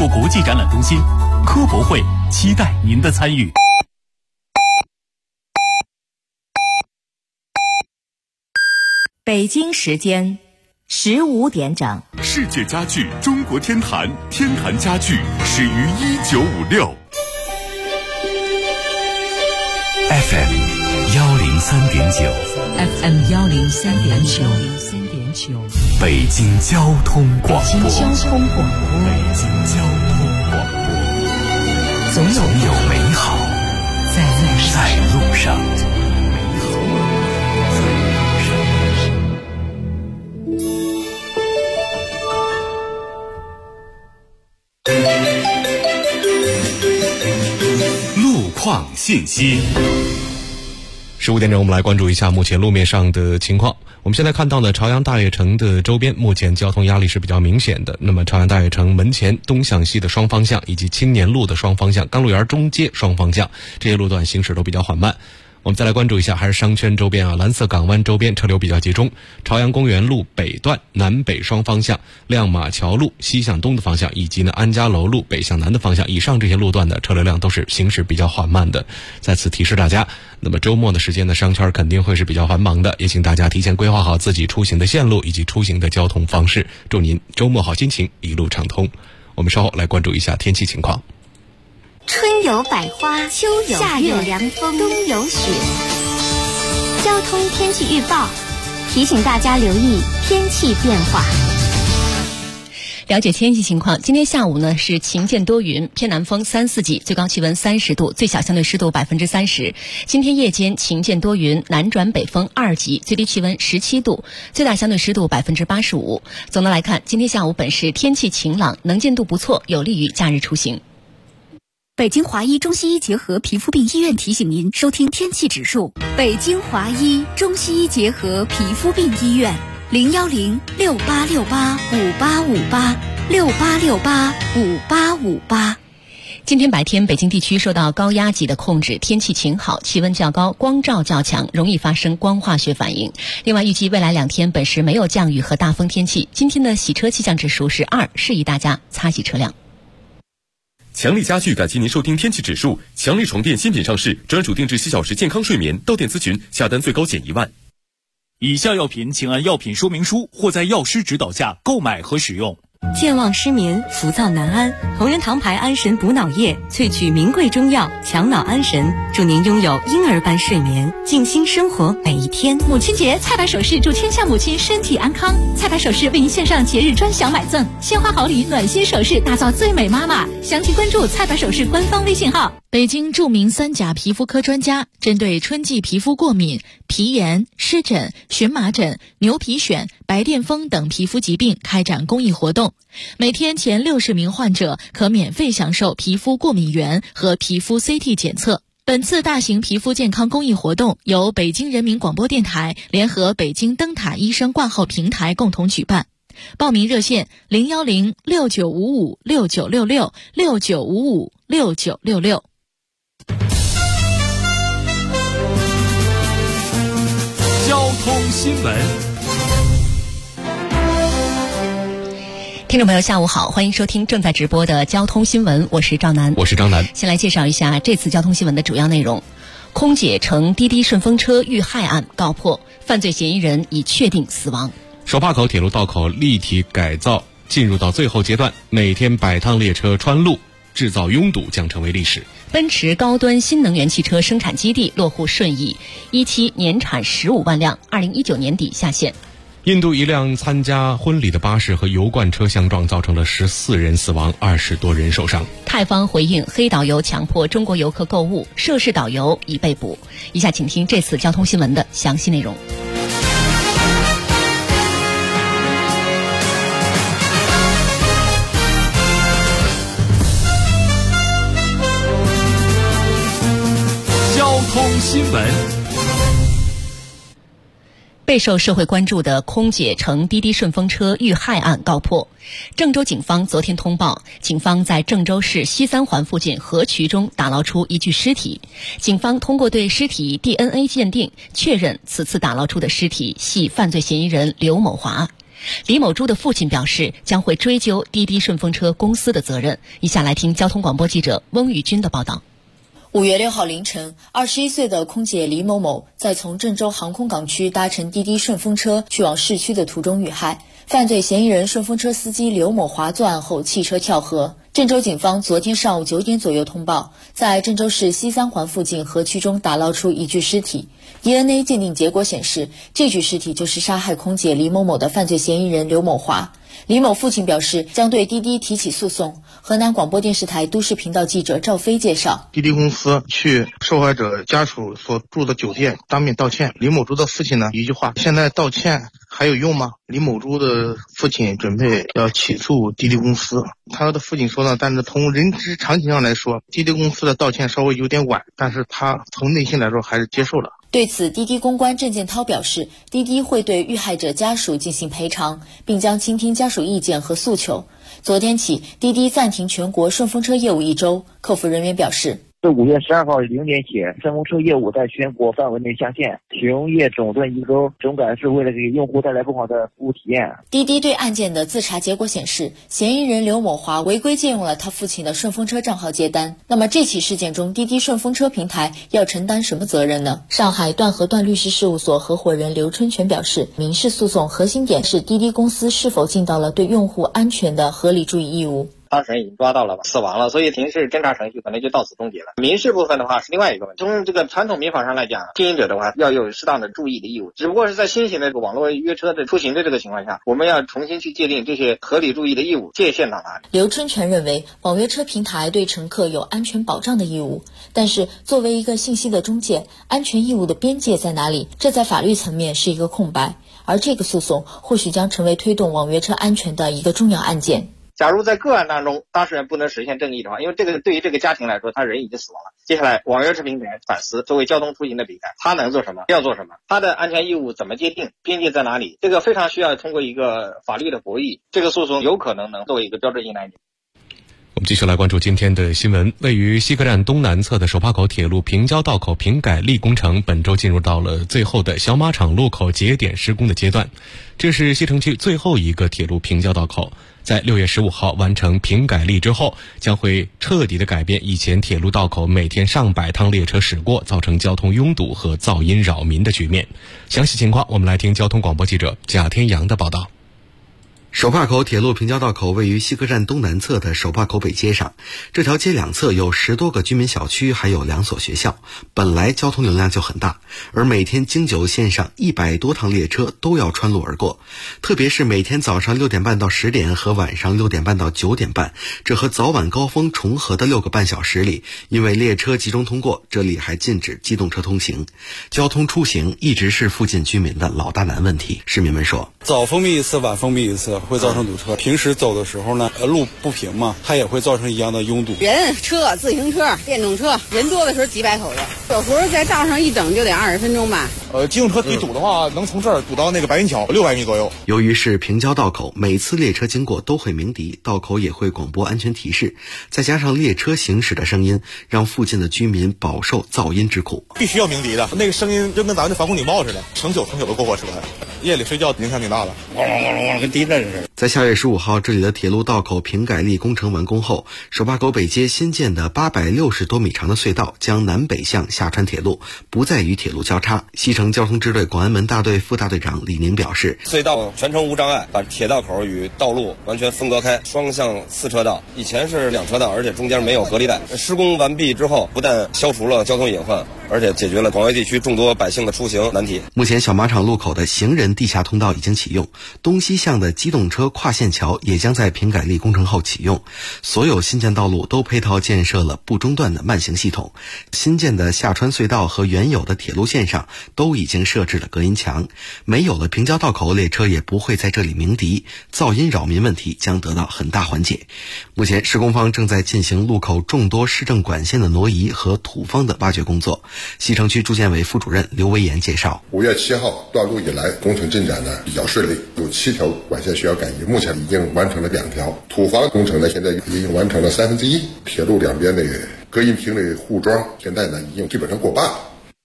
国际展览中心。科博会期待您的参与。 北京时间15点整。 世界家具中国天坛，天坛家具始于1956。 FM 103.9 FM 103.9 北京交通广播。 北京交通广播，总有美好在路上。 路况信息。 15点整，我们来关注一下目前路面上的情况。我们现在看到呢，朝阳大悦城的周边目前交通压力是比较明显的。那么朝阳大悦城门前东向西的双方向，以及青年路的双方向、甘露园中街双方向，这些路段行驶都比较缓慢。我们再来关注一下，还是商圈周边蓝色港湾周边车流比较集中。朝阳公园路北段南北双方向、亮马桥路西向东的方向，以及安家楼路北向南的方向，以上这些路段的车流量都是行驶比较缓慢的。再次提示大家，那么周末的时间呢，商圈肯定会是比较繁忙的，也请大家提前规划好自己出行的线路以及出行的交通方式。祝您周末好心情，一路畅通。我们稍后来关注一下天气情况。 春有百花，秋有夏有凉风，冬有雪。交通天气预报提醒大家留意天气变化。 了解天气情况，今天下午呢是晴间多云，偏南风3、4级，最高气温30度，最小相对湿度30%。今天夜间晴间多云，南转北风2级，最低气温17度，最大相对湿度85%。总的来看，今天下午本市天气晴朗，能见度不错，有利于假日出行。 北京华医中西医结合皮肤病医院提醒您收听天气指数。北京华医中西医结合皮肤病医院，0106868585858，68685858。 今天白天，北京地区受到高压级的控制，天气晴好，气温较高，光照较强，容易发生光化学反应。另外，预计未来2天本市没有降雨和大风天气。今天的洗车气象指数是2，适宜大家擦洗车辆。 强力家具感谢您收听天气指数。强力床垫新品上市，专属定制7小时健康睡眠，到店咨询，下单最高减1万。 以下药品请按药品说明书或在药师指导下购买和使用。 健忘失眠、浮躁难安，同仁堂牌安神补脑液萃取名贵中药，强脑安神，祝您拥有婴儿般睡眠，静心生活每一天。 母亲节，菜百首饰祝天下母亲身体安康。菜百首饰为您献上节日专享买赠，鲜花好礼，暖心首饰，打造最美妈妈。详情关注菜百首饰官方微信号。 北京著名3甲皮肤科专家针对春季皮肤过敏、皮炎、湿疹、荨麻疹、牛皮癣、白癜风等皮肤疾病开展公益活动，每天前60名患者可免费享受皮肤过敏原和皮肤 CT 检测。本次大型皮肤健康公益活动由北京人民广播电台联合北京灯塔医生挂号平台共同举办。报名热线0106955696669556966。 交通新闻。 听众朋友下午好，欢迎收听正在直播的交通新闻，我是赵楠。 我是张楠。 先来介绍一下这次交通新闻的主要内容。空姐乘滴滴顺风车遇害案告破，犯罪嫌疑人已确定死亡。 手帕口铁路道口立体改造进入到最后阶段，每天100趟列车穿路，制造拥堵将成为历史。 奔驰高端新能源汽车生产基地落户顺义，一期年产15万辆，2019年底下线。 印度一辆参加婚礼的巴士和油罐车相撞，造成了14人死亡，20多人受伤。 泰方回应黑导游强迫中国游客购物，涉事导游已被捕。以下请听这次交通新闻的详细内容。 交通新闻。 备受社会关注的空姐乘滴滴顺风车遇害案告破。郑州警方昨天通报，警方在郑州市西三环附近河渠中打捞出一具尸体。警方通过对尸体 DNA 鉴定，确认此次打捞出的尸体系犯罪嫌疑人刘某华。 李某珠的父亲表示，将会追究滴滴顺风车公司的责任。以下来听交通广播记者翁玉军的报道。 5月6号凌晨，21岁的空姐李某某在从郑州航空港区搭乘滴滴顺风车去往市区的途中遇害。犯罪嫌疑人顺风车司机刘某华作案后弃车跳河。郑州警方昨天上午9点左右通报，在郑州市西三环附近河渠中打捞出一具尸体。DNA 鉴定结果显示，这具尸体就是杀害空姐李某某的犯罪嫌疑人刘某华。李某父亲表示，将对滴滴提起诉讼。河南广播电视台都市频道记者赵飞介绍， 滴滴公司去受害者家属所住的酒店当面道歉。李某珠的父亲呢，一句话：现在道歉还有用吗？李某珠的父亲准备要起诉滴滴公司。他的父亲说呢，但是从人之常情上来说，滴滴公司的道歉稍微有点晚，但是他从内心来说还是接受了。 对此，滴滴公关郑建涛表示，滴滴会对遇害者家属进行赔偿，并将倾听家属意见和诉求。昨天起，滴滴暂停全国顺风车业务1周。客服人员表示， 自5月12号0点起，顺风车业务在全国范围内下线，使用业整顿1周，总感是为了给用户带来更好的服务体验。 滴滴对案件的自查结果显示，嫌疑人刘某华违规借用了他父亲的顺风车账号接单。那么这起事件中，滴滴顺风车平台要承担什么责任呢？上海段和段律师事务所合伙人刘春全表示，民事诉讼核心点是滴滴公司是否尽到了对用户安全的合理注意义务。 当事人已经抓到了，死亡了，所以刑事侦查程序可能就到此终结了。民事部分的话是另外一个问题。从这个传统民法上来讲，经营者的话要有适当的注意的义务，只不过是在新型的这个网络约车的出行的这个情况下，我们要重新去界定这些合理注意的义务界限到哪里。 刘春全认为，网约车平台对乘客有安全保障的义务，但是作为一个信息的中介，安全义务的边界在哪里？这在法律层面是一个空白，而这个诉讼或许将成为推动网约车安全的一个重要案件。 假如在个案当中，当事人不能实现正义的话，因为这个对于这个家庭来说，他人已经死亡了。接下来，网约车平台反思作为交通出行的平台，他能做什么，要做什么，他的安全义务怎么界定，边界在哪里？这个非常需要通过一个法律的博弈，这个诉讼有可能能作为一个标志性的案件。 我们继续来关注今天的新闻。位于西客站东南侧的首帕口铁路平交道口平改力工程本周进入到了最后的小马场路口节点施工的阶段。这是西城区最后一个铁路平交道口，在6月15号完成平改力之后，将会彻底的改变以前铁路道口每天上百趟列车驶过，造成交通拥堵和噪音扰民的局面。详细情况我们来听交通广播记者贾天阳的报道。 首帕口铁路平交道口位于西客站东南侧的首帕口北街上，这条街两侧有10多个居民小区，还有2所学校，本来交通流量就很大，而每天京九线上100多趟列车都要穿路而过，特别是每天早上6点半到10点和晚上6点半到9点半，这和早晚高峰重合的6个半小时里，因为列车集中通过，这里还禁止机动车通行，交通出行一直是附近居民的老大难问题。市民们说， 早封闭一次，晚封闭一次，会造成堵车。平时走的时候呢，路不平嘛，它也会造成一样的拥堵。 人、车、自行车、电动车，人多的时候几百口子，有时候在道上一等就得20分钟吧。 机动车一堵的话，能从这儿堵到那个白云桥600米左右。 由于是平交道口，每次列车经过都会鸣笛，道口也会广播安全提示，再加上列车行驶的声音，让附近的居民饱受噪音之苦。 必须要鸣笛的，那个声音就跟咱们的防空警报似的，成宿的过火车，夜里睡觉影响挺大的，汪汪汪汪跟地震似的。 在下月15号，这里的铁路道口平改力工程完工后，首帕口北街新建的860多米长的隧道将南北向下穿铁路，不再与铁路交叉。西城交通支队广安门大队副大队长李宁表示， 隧道全程无障碍，把铁道口与道路完全分隔开，双向4车道，以前是2车道，而且中间没有隔离带。施工完毕之后，不但消除了交通隐患，而且解决了广外地区众多百姓的出行难题。 目前小马场路口的行人地下通道已经启用，东西向的机动车跨线桥也将在平改力工程后启用。所有新建道路都配套建设了不中断的慢行系统，新建的下穿隧道和原有的铁路线上都已经设置了隔音墙，没有了平交道口，列车也不会在这里鸣笛，噪音扰民问题将得到很大缓解。目前施工方正在进行路口众多市政管线的挪移和土方的挖掘工作。西城区住建委副主任刘维岩介绍 ，5月7号断路以来，工程进展呢比较顺利，有7条管线需要改移，目前已经完成了2条。土方工程呢现在已经完成了1/3，铁路两边的隔音屏的护桩现在呢已经基本上过半了。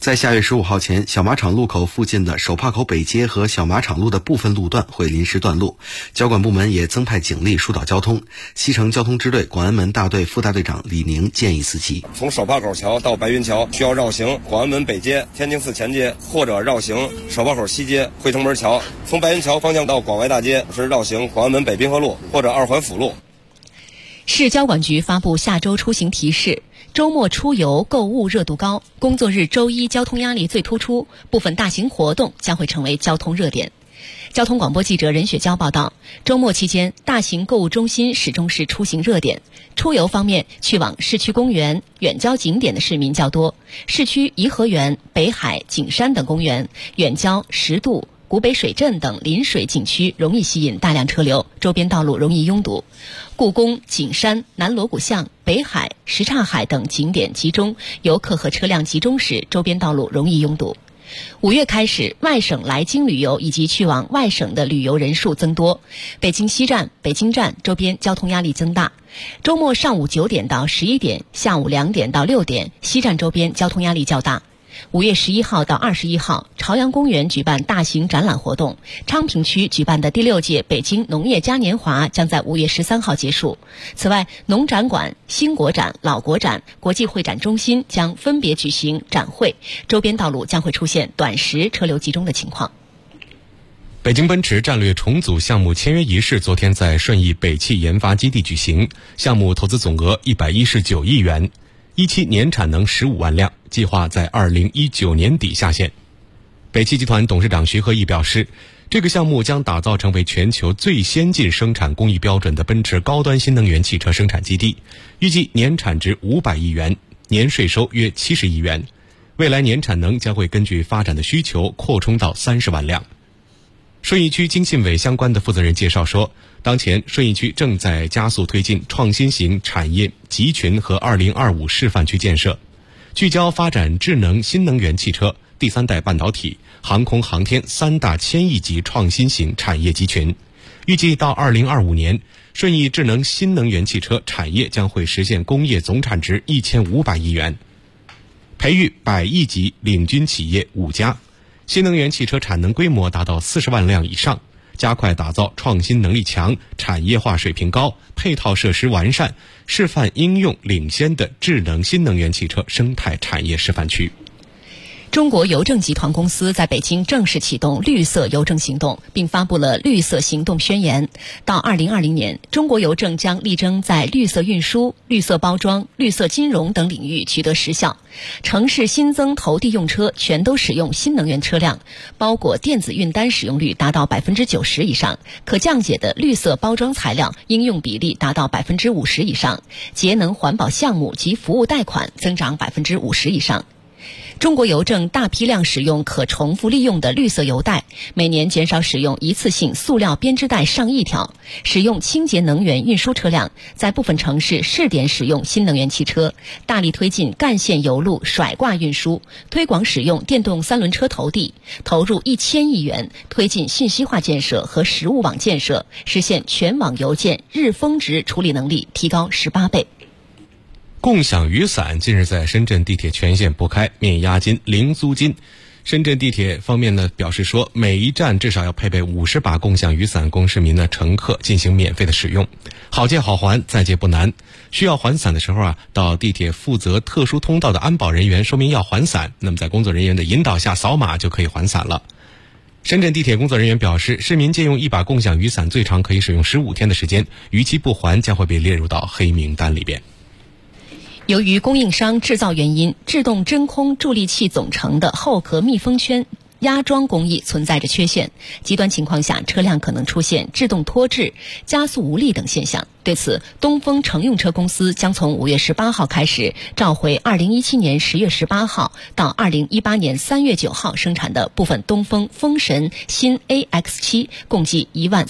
在下月15号前，小马场路口附近的手帕口北街和小马场路的部分路段会临时断路，交管部门也增派警力疏导交通。西城交通支队广安门大队副大队长李宁建议司机， 从手帕口桥到白云桥需要绕行广安门北街、天津寺前街，或者绕行手帕口西街、汇成门桥。从白云桥方向到广外大街是绕行广安门北滨河路或者二环辅路。 市交管局发布下周出行提示，周末出游购物热度高，工作日周一交通压力最突出，部分大型活动将会成为交通热点。交通广播记者任雪娇报道，周末期间大型购物中心始终是出行热点。出游方面，去往市区公园、远郊景点的市民较多，市区颐和园、北海、景山等公园，远郊十渡、古北水镇等临水景区容易吸引大量车流，周边道路容易拥堵。故宫、景山、南锣鼓巷、北海、什刹海等景点集中，游客和车辆集中时，周边道路容易拥堵。5月开始，外省来京旅游以及去往外省的旅游人数增多，北京西站、北京站周边交通压力增大。周末上午9点到11点，下午2点到6点，西站周边交通压力较大。5月11号到21号，朝阳公园举办大型展览活动，昌平区举办的第6届北京农业嘉年华将在5月13号结束。此外，农展馆、新国展、老国展、国际会展中心将分别举行展会，周边道路将会出现短时车流集中的情况。 北京奔驰战略重组项目签约仪式昨天在顺义北汽研发基地举行，项目投资总额119亿元。一期年产能15万辆，计划在2019年底下线。北汽集团董事长徐和义表示，这个项目将打造成为全球最先进生产工艺标准的奔驰高端新能源汽车生产基地，预计年产值500亿元，年税收约70亿元。未来年产能将会根据发展的需求扩充到30万辆。顺义区经信委相关的负责人介绍说，当前顺义区正在加速推进创新型产业集群和2025示范区建设，聚焦发展智能新能源汽车、第三代半导体、航空航天3大千亿级创新型产业集群。预计到2025年，顺义智能新能源汽车产业将会实现工业总产值1500亿元，培育100亿级领军企业5家，新能源汽车产能规模达到40万辆以上，加快打造创新能力强、产业化水平高、配套设施完善、示范应用领先的智能新能源汽车生态产业示范区。 中国邮政集团公司在北京正式启动绿色邮政行动，并发布了绿色行动宣言。到2020年，中国邮政将力争在绿色运输、绿色包装、绿色金融等领域取得实效。城市新增投递用车全都使用新能源车辆，包裹电子运单使用率达到90%以上，可降解的绿色包装材料应用比例达到50%以上，节能环保项目及服务贷款增长50%以上。中国邮政大批量使用可重复利用的绿色邮袋，每年减少使用一次性塑料编织袋上亿条，使用清洁能源运输车辆，在部分城市试点使用新能源汽车，大力推进干线邮路甩挂运输，推广使用电动3轮车投递，投入1000亿元推进信息化建设和实物网建设，实现全网邮件日峰值处理能力提高18倍。 共享雨伞近日在深圳地铁全线铺开，免押金、零租金。深圳地铁方面呢表示说，每一站至少要配备50把共享雨伞，供市民的乘客进行免费的使用。好借好还，再借不难。需要还伞的时候到地铁负责特殊通道的安保人员说明要还伞，那么在工作人员的引导下扫码就可以还伞了。深圳地铁工作人员表示，市民借用1把共享雨伞最长可以使用15天的时间，逾期不还将会被列入到黑名单里边。 由于供应商制造原因，制动真空助力器总成的后壳密封圈压装工艺存在着缺陷，极端情况下车辆可能出现制动脱制、加速无力等现象。对此，东风乘用车公司将从5月18号开始召回2017年10月18号到2018年3月9号生产的部分东风风神新 AX7， 共计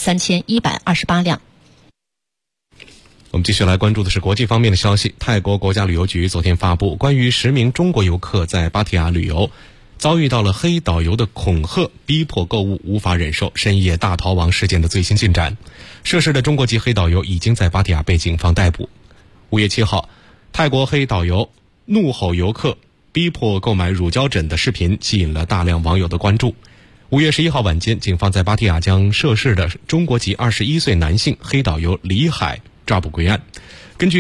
13128辆。 我们继续来关注的是国际方面的消息。泰国国家旅游局昨天发布关于10名中国游客在芭提雅旅游遭遇到了黑导游的恐吓，逼迫购物，无法忍受，深夜大逃亡事件的最新进展。涉事的中国籍黑导游已经在芭提雅被警方逮捕。5月7号，泰国黑导游怒吼游客， 逼迫购买乳胶枕的视频吸引了大量网友的关注。5月11号晚间，警方在芭提雅将涉事的中国籍21岁男性黑导游李海抓捕归案。